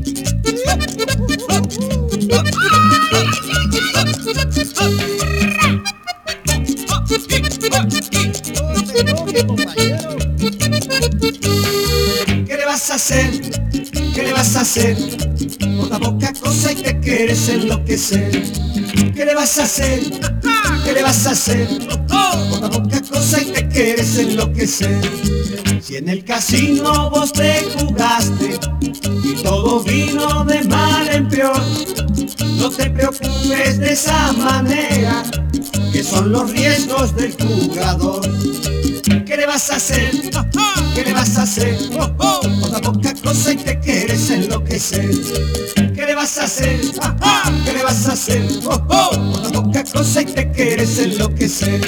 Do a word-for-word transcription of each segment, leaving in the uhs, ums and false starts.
¿Qué le vas a hacer? ¿Qué le vas a hacer? Por la poca cosa y te quieres enloquecer. ¿Qué le vas a hacer? ¿Qué le vas a hacer? Por la poca cosa y te quieres enloquecer. Si en el casino vos te jugaste y todo vino de mal en peor, no te preocupes de esa manera, que son los riesgos del jugador. ¿Qué le vas a hacer? ¿Qué le vas a hacer? Por la poca cosa y te quieres enloquecer. ¿Qué le vas a hacer? ¿Qué le vas a hacer? Por la poca cosa y te quieres enloquecer.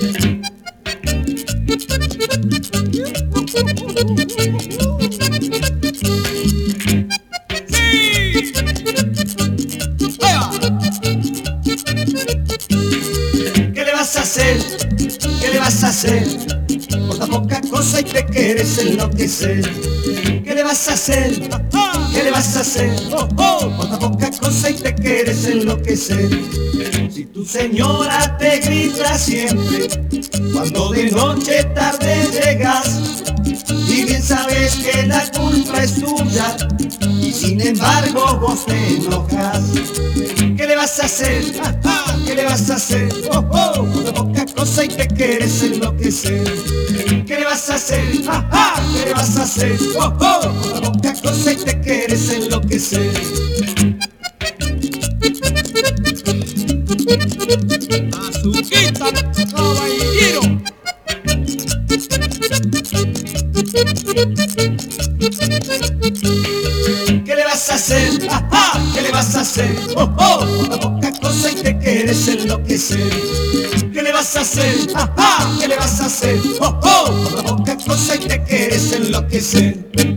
¿Qué le vas a hacer? ¿Qué le vas a hacer? Por la poca cosa y te quieres enloquecer. ¿Qué le vas a hacer? ¿Qué le vas a hacer? Por la poca cosa y te quieres enloquecer. Si tu señora te grita siempre cuando de noche tarde llegas, y bien sabes que la culpa es tuya, y sin embargo vos te enojas. ¿Qué le vas a hacer? ¿Qué le vas a hacer? Por la poca cosa y te quieres enloquecer. ¿Qué le vas a hacer? ¿Qué le vas a hacer? Por la poca cosa y te quieres enloquecer. Azuquita, caballero. ¿Qué le vas a hacer? ¿Qué le vas a hacer? Por la poca cosa y te quieres enloquecer. ¿Qué le vas a hacer? ¿Qué le vas a hacer? Por la poca cosa y te quieres enloquecer.